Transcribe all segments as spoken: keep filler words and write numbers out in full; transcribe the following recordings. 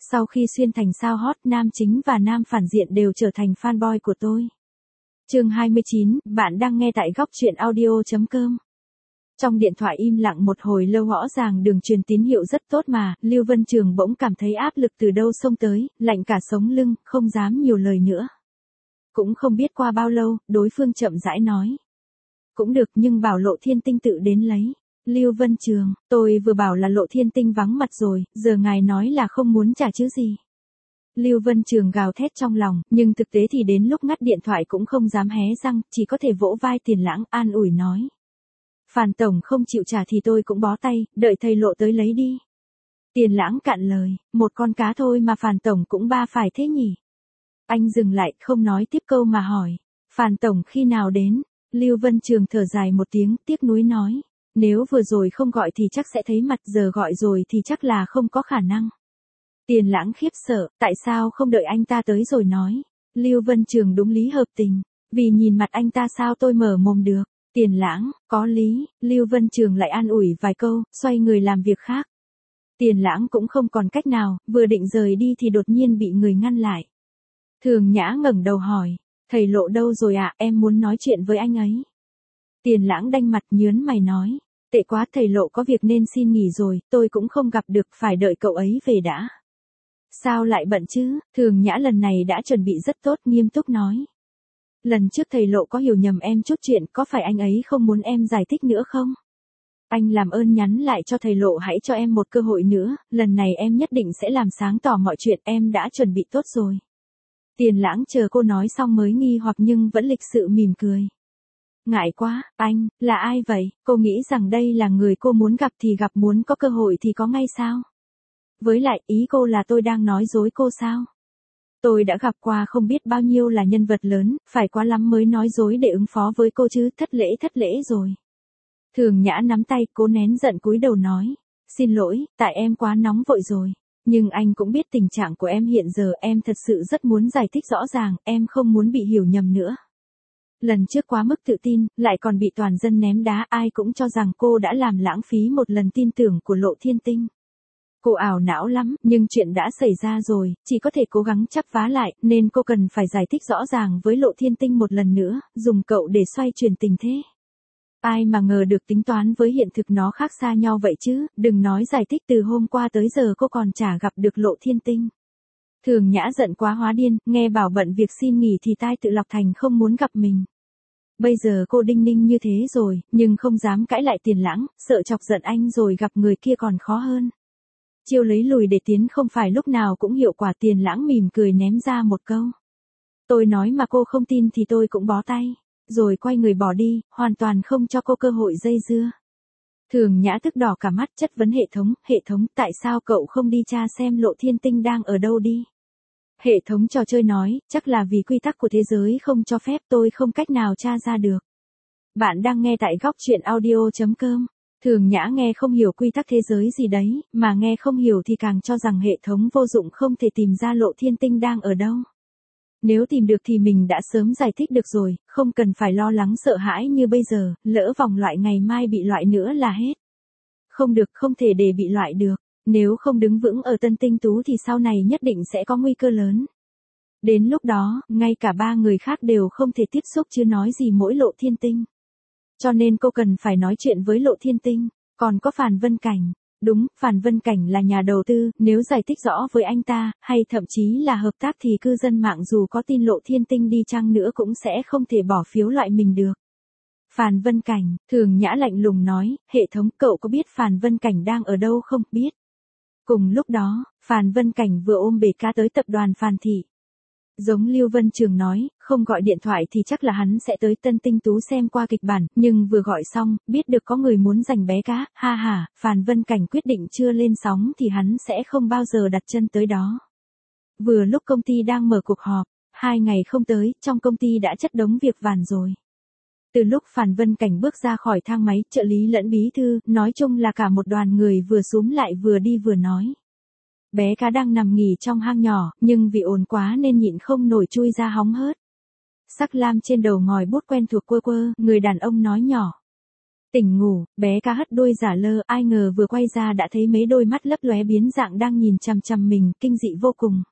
Sau khi xuyên thành sao hot, nam chính và nam phản diện đều trở thành fanboy của tôi. Chương hai mươi chín, bạn đang nghe tại góc truyện audio chấm com. Trong điện thoại im lặng một hồi lâu, rõ ràng đường truyền tín hiệu rất tốt mà, Lưu Vân Trường bỗng cảm thấy áp lực từ đâu xông tới, lạnh cả sống lưng, không dám nhiều lời nữa. Cũng không biết qua bao lâu, đối phương chậm rãi nói. Cũng được, nhưng bảo Lộ Thiên Tinh tự đến lấy. Lưu Vân Trường, tôi vừa bảo là Lộ Thiên Tinh vắng mặt rồi, giờ ngài nói là không muốn trả chứ gì. Lưu Vân Trường gào thét trong lòng, nhưng thực tế thì đến lúc ngắt điện thoại cũng không dám hé răng, chỉ có thể vỗ vai Tiền Lãng an ủi nói. Phàn tổng không chịu trả thì tôi cũng bó tay, đợi thầy Lộ tới lấy đi. Tiền Lãng cạn lời, một con cá thôi mà Phàn tổng cũng ba phải thế nhỉ. Anh dừng lại, không nói tiếp câu mà hỏi. Phàn tổng khi nào đến? Lưu Vân Trường thở dài một tiếng, tiếc nuối nói. Nếu vừa rồi không gọi thì chắc sẽ thấy mặt, giờ gọi rồi thì chắc là không có khả năng. Tiền Lãng khiếp sợ, tại sao không đợi anh ta tới rồi nói. Lưu Vân Trường đúng lý hợp tình, vì nhìn mặt anh ta sao tôi mở mồm được. Tiền Lãng, có lý, Lưu Vân Trường lại an ủi vài câu, xoay người làm việc khác. Tiền Lãng cũng không còn cách nào, vừa định rời đi thì đột nhiên bị người ngăn lại. Thường Nhã ngẩng đầu hỏi, thầy Lộ đâu rồi ạ, à? Em muốn nói chuyện với anh ấy. Tiền Lãng đanh mặt nhớn mày nói, tệ quá, thầy Lộ có việc nên xin nghỉ rồi, tôi cũng không gặp được, phải đợi cậu ấy về đã. Sao lại bận chứ? Thường Nhã lần này đã chuẩn bị rất tốt, nghiêm túc nói. Lần trước thầy Lộ có hiểu nhầm em chút chuyện, có phải anh ấy không muốn em giải thích nữa không? Anh làm ơn nhắn lại cho thầy Lộ hãy cho em một cơ hội nữa, lần này em nhất định sẽ làm sáng tỏ mọi chuyện, em đã chuẩn bị tốt rồi. Tiền Lãng chờ cô nói xong mới nghi hoặc nhưng vẫn lịch sự mỉm cười. Ngại quá, anh, là ai vậy? Cô nghĩ rằng đây là người cô muốn gặp thì gặp, muốn có cơ hội thì có ngay sao? Với lại, ý cô là tôi đang nói dối cô sao? Tôi đã gặp qua không biết bao nhiêu là nhân vật lớn, phải quá lắm mới nói dối để ứng phó với cô chứ, thất lễ thất lễ rồi. Thường Nhã nắm tay, cố nén giận cúi đầu nói. Xin lỗi, tại em quá nóng vội rồi. Nhưng anh cũng biết tình trạng của em hiện giờ, em thật sự rất muốn giải thích rõ ràng, em không muốn bị hiểu nhầm nữa. Lần trước quá mức tự tin, lại còn bị toàn dân ném đá, ai cũng cho rằng cô đã làm lãng phí một lần tin tưởng của Lộ Thiên Tinh. Cô ảo não lắm, nhưng chuyện đã xảy ra rồi, chỉ có thể cố gắng chắp vá lại, nên cô cần phải giải thích rõ ràng với Lộ Thiên Tinh một lần nữa, dùng cậu để xoay chuyển tình thế. Ai mà ngờ được tính toán với hiện thực nó khác xa nhau vậy chứ, đừng nói giải thích, từ hôm qua tới giờ cô còn chả gặp được Lộ Thiên Tinh. Thường Nhã giận quá hóa điên, nghe bảo bận việc xin nghỉ thì tai tự lọc thành không muốn gặp mình. Bây giờ cô đinh ninh như thế rồi, nhưng không dám cãi lại Tiền Lãng, sợ chọc giận anh rồi gặp người kia còn khó hơn. Chiêu lấy lùi để tiến không phải lúc nào cũng hiệu quả. Tiền Lãng mỉm cười ném ra một câu. Tôi nói mà cô không tin thì tôi cũng bó tay. Rồi quay người bỏ đi, hoàn toàn không cho cô cơ hội dây dưa. Thường Nhã tức đỏ cả mắt, chất vấn hệ thống, hệ thống, tại sao cậu không đi tra xem Lộ Thiên Tinh đang ở đâu đi? Hệ thống trò chơi nói, chắc là vì quy tắc của thế giới không cho phép, tôi không cách nào tra ra được. Bạn đang nghe tại góc truyện audio chấm com. Thường Nhã nghe không hiểu quy tắc thế giới gì đấy, mà nghe không hiểu thì càng cho rằng hệ thống vô dụng không thể tìm ra Lộ Thiên Tinh đang ở đâu. Nếu tìm được thì mình đã sớm giải thích được rồi, không cần phải lo lắng sợ hãi như bây giờ, lỡ vòng loại ngày mai bị loại nữa là hết. Không được, không thể để bị loại được, nếu không đứng vững ở Tân Tinh Tú thì sau này nhất định sẽ có nguy cơ lớn. Đến lúc đó, ngay cả ba người khác đều không thể tiếp xúc chứ nói gì mỗi Lộ Thiên Tinh. Cho nên cô cần phải nói chuyện với Lộ Thiên Tinh, còn có Phàn Vân Cảnh. Đúng, Phàn Vân Cảnh là nhà đầu tư, nếu giải thích rõ với anh ta, hay thậm chí là hợp tác thì cư dân mạng dù có tin Lộ Thiên Tinh đi chăng nữa cũng sẽ không thể bỏ phiếu loại mình được. Phàn Vân Cảnh, Thường Nhã lạnh lùng nói, hệ thống, cậu có biết Phàn Vân Cảnh đang ở đâu không? Biết. Cùng lúc đó, Phàn Vân Cảnh vừa ôm bể cá tới tập đoàn Phàn Thị. Giống Lưu Vân Trường nói, không gọi điện thoại thì chắc là hắn sẽ tới Tân Tinh Tú xem qua kịch bản, nhưng vừa gọi xong, biết được có người muốn giành bé cá, ha ha, Phàn Vân Cảnh quyết định chưa lên sóng thì hắn sẽ không bao giờ đặt chân tới đó. Vừa lúc công ty đang mở cuộc họp, hai ngày không tới, trong công ty đã chất đống việc vàn rồi. Từ lúc Phàn Vân Cảnh bước ra khỏi thang máy, trợ lý lẫn bí thư, nói chung là cả một đoàn người vừa xúm lại vừa đi vừa nói. Bé cá đang nằm nghỉ trong hang nhỏ, nhưng vì ồn quá nên nhịn không nổi chui ra hóng hớt. Sắc lam trên đầu ngòi bút quen thuộc quơ quơ, người đàn ông nói nhỏ. Tỉnh ngủ, bé cá hất đuôi giả lơ, ai ngờ vừa quay ra đã thấy mấy đôi mắt lấp lóe biến dạng đang nhìn chằm chằm mình, kinh dị vô cùng.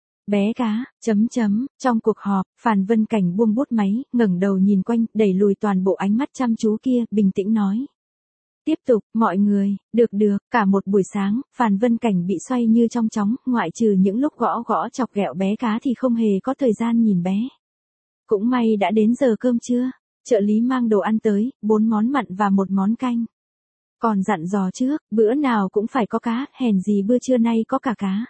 Bé cá, chấm chấm, trong cuộc họp, Phàn Vân Cảnh buông bút máy, ngẩng đầu nhìn quanh, đẩy lùi toàn bộ ánh mắt chăm chú kia, bình tĩnh nói. Tiếp tục, mọi người, được được, cả một buổi sáng, Phàn Vân Cảnh bị xoay như trong chóng, ngoại trừ những lúc gõ gõ chọc ghẹo bé cá thì không hề có thời gian nhìn bé. Cũng may đã đến giờ cơm trưa, trợ lý mang đồ ăn tới, bốn món mặn và một món canh. Còn dặn dò trước, bữa nào cũng phải có cá, hèn gì bữa trưa nay có cả cá.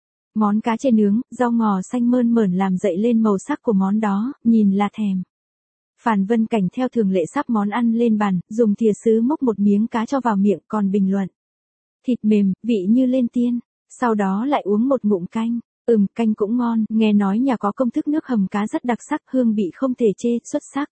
Món cá chê nướng, rau ngò xanh mơn mởn làm dậy lên màu sắc của món đó, nhìn là thèm. Phàn Vân Cảnh theo thường lệ sắp món ăn lên bàn, dùng thìa sứ múc một miếng cá cho vào miệng còn bình luận. Thịt mềm, vị như lên tiên, sau đó lại uống một ngụm canh. Ừm, canh cũng ngon, nghe nói nhà có công thức nước hầm cá rất đặc sắc, hương vị không thể chê, xuất sắc.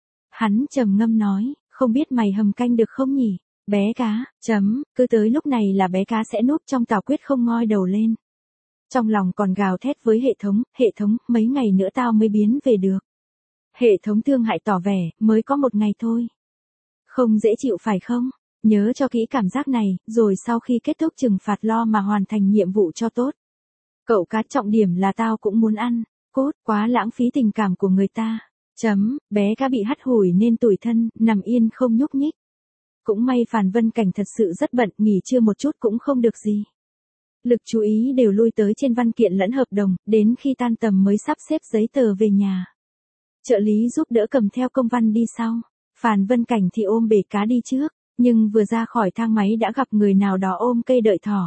Hắn trầm ngâm nói, không biết mày hầm canh được không nhỉ? Bé cá, chấm, cứ tới lúc này là bé cá sẽ núp trong tảo quyết không ngoi đầu lên. Trong lòng còn gào thét với hệ thống, hệ thống, mấy ngày nữa tao mới biến về được. Hệ thống thương hại tỏ vẻ, mới có một ngày thôi. Không dễ chịu phải không? Nhớ cho kỹ cảm giác này, rồi sau khi kết thúc trừng phạt lo mà hoàn thành nhiệm vụ cho tốt. Cậu cá trọng điểm là tao cũng muốn ăn, cốt, quá lãng phí tình cảm của người ta. Chấm, bé cá bị hắt hủi nên tủi thân, nằm yên không nhúc nhích. Cũng may Phàn Vân Cảnh thật sự rất bận, nghỉ trưa một chút cũng không được gì. Lực chú ý đều lui tới trên văn kiện lẫn hợp đồng, đến khi tan tầm mới sắp xếp giấy tờ về nhà. Trợ lý giúp đỡ cầm theo công văn đi sau. Phàn Vân Cảnh thì ôm bể cá đi trước, nhưng vừa ra khỏi thang máy đã gặp người nào đó ôm cây đợi thỏ.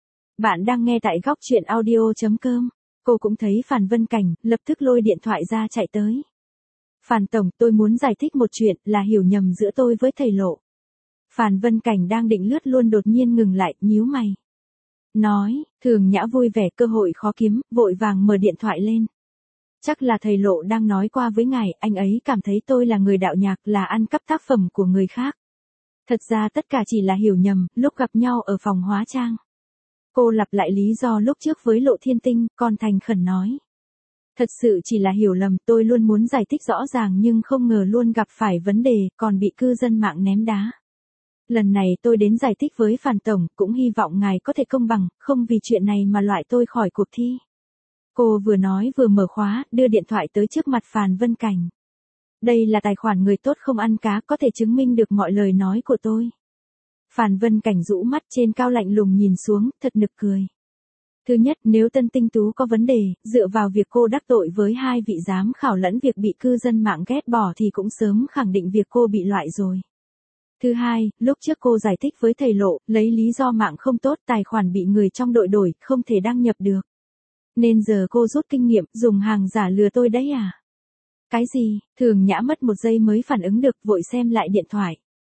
Bạn đang nghe tại góc truyện audio chấm com. Cô cũng thấy Phàn Vân Cảnh, lập tức lôi điện thoại ra chạy tới. Phàn Tổng, tôi muốn giải thích một chuyện, là hiểu nhầm giữa tôi với thầy Lộ. Phàn Vân Cảnh đang định lướt luôn đột nhiên ngừng lại, nhíu mày. Nói, Thường Nhã vui vẻ cơ hội khó kiếm, vội vàng mở điện thoại lên. Chắc là thầy Lộ đang nói qua với ngài, anh ấy cảm thấy tôi là người đạo nhạc, là ăn cắp tác phẩm của người khác. Thật ra tất cả chỉ là hiểu nhầm, lúc gặp nhau ở phòng hóa trang. Cô lặp lại lý do lúc trước với Lộ Thiên Tinh, còn thành khẩn nói. Thật sự chỉ là hiểu lầm, tôi luôn muốn giải thích rõ ràng nhưng không ngờ luôn gặp phải vấn đề, còn bị cư dân mạng ném đá. Lần này tôi đến giải thích với Phàn Tổng, cũng hy vọng ngài có thể công bằng, không vì chuyện này mà loại tôi khỏi cuộc thi. Cô vừa nói vừa mở khóa, đưa điện thoại tới trước mặt Phàn Vân Cảnh. Đây là tài khoản người tốt không ăn cá, có thể chứng minh được mọi lời nói của tôi. Phàn Vân Cảnh rũ mắt trên cao lạnh lùng nhìn xuống, thật nực cười. Thứ nhất, nếu Tân Tinh Tú có vấn đề, dựa vào việc cô đắc tội với hai vị giám khảo lẫn việc bị cư dân mạng ghét bỏ thì cũng sớm khẳng định việc cô bị loại rồi. Thứ hai, lúc trước cô giải thích với thầy Lộ, lấy lý do mạng không tốt, tài khoản bị người trong đội đổi, không thể đăng nhập được. Nên giờ cô rút kinh nghiệm, dùng hàng giả lừa tôi đấy à? Cái gì? Thường Nhã mất một giây mới phản ứng được, vội xem lại điện thoại.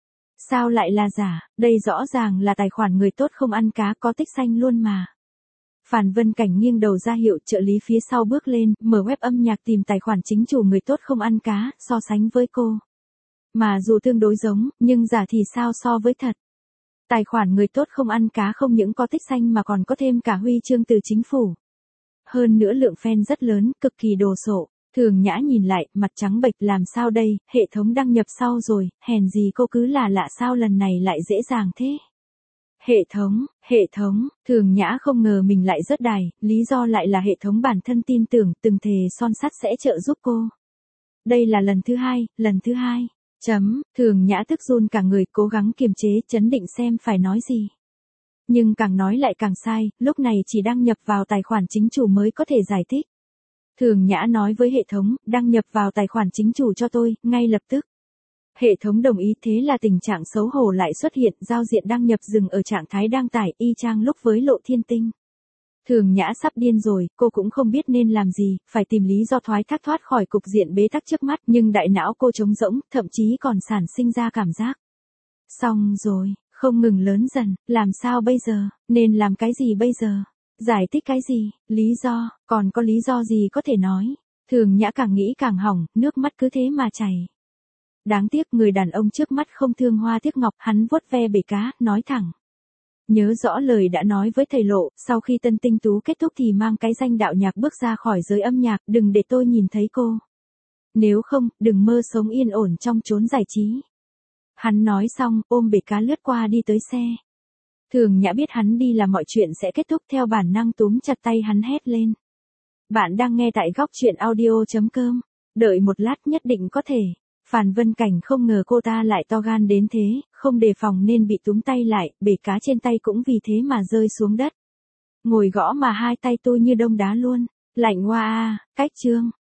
Sao lại là giả, đây rõ ràng là tài khoản người tốt không ăn cá, có tích xanh luôn mà. Phàn Vân Cảnh nghiêng đầu ra hiệu, trợ lý phía sau bước lên, mở web âm nhạc tìm tài khoản chính chủ người tốt không ăn cá, so sánh với cô. Mà dù tương đối giống, nhưng giả thì sao so với thật. Tài khoản người tốt không ăn cá không những có tích xanh mà còn có thêm cả huy chương từ chính phủ. Hơn nữa lượng fan rất lớn, cực kỳ đồ sộ. Thường Nhã nhìn lại, mặt trắng bệch, làm sao đây, hệ thống đăng nhập sau rồi, hèn gì cô cứ là lạ sao lần này lại dễ dàng thế. Hệ thống, hệ thống, Thường Nhã không ngờ mình lại rớt đài, lý do lại là hệ thống bản thân tin tưởng, từng thề son sắt sẽ trợ giúp cô. Đây là lần thứ hai, lần thứ hai. Chấm, Thường Nhã tức run cả người, cố gắng kiềm chế, chấn định xem phải nói gì. Nhưng càng nói lại càng sai, lúc này chỉ đăng nhập vào tài khoản chính chủ mới có thể giải thích. Thường Nhã nói với hệ thống, đăng nhập vào tài khoản chính chủ cho tôi, ngay lập tức. Hệ thống đồng ý, thế là tình trạng xấu hổ lại xuất hiện, giao diện đăng nhập dừng ở trạng thái đang tải, y chang lúc với Lộ Thiên Tinh. Thường Nhã sắp điên rồi, cô cũng không biết nên làm gì, phải tìm lý do thoái thác thoát khỏi cục diện bế tắc trước mắt, nhưng đại não cô trống rỗng, thậm chí còn sản sinh ra cảm giác. Xong rồi, không ngừng lớn dần, làm sao bây giờ, nên làm cái gì bây giờ? Giải thích cái gì, lý do, còn có lý do gì có thể nói. Thường Nhã càng nghĩ càng hỏng, nước mắt cứ thế mà chảy. Đáng tiếc người đàn ông trước mắt không thương hoa tiếc ngọc, hắn vuốt ve bể cá, nói thẳng. Nhớ rõ lời đã nói với thầy Lộ, sau khi Tân Tinh Tú kết thúc thì mang cái danh đạo nhạc bước ra khỏi giới âm nhạc, đừng để tôi nhìn thấy cô. Nếu không, đừng mơ sống yên ổn trong chốn giải trí. Hắn nói xong, ôm bể cá lướt qua đi tới xe. Thường Nhã biết hắn đi là mọi chuyện sẽ kết thúc, theo bản năng túm chặt tay hắn hét lên. Bạn đang nghe tại góc truyện audio.com. Đợi một lát, nhất định có thể. Phàn Vân Cảnh không ngờ cô ta lại to gan đến thế, không đề phòng nên bị túm tay lại, bể cá trên tay cũng vì thế mà rơi xuống đất. Ngồi gõ mà hai tay tôi như đông đá luôn. Lạnh hoa à, cách chương.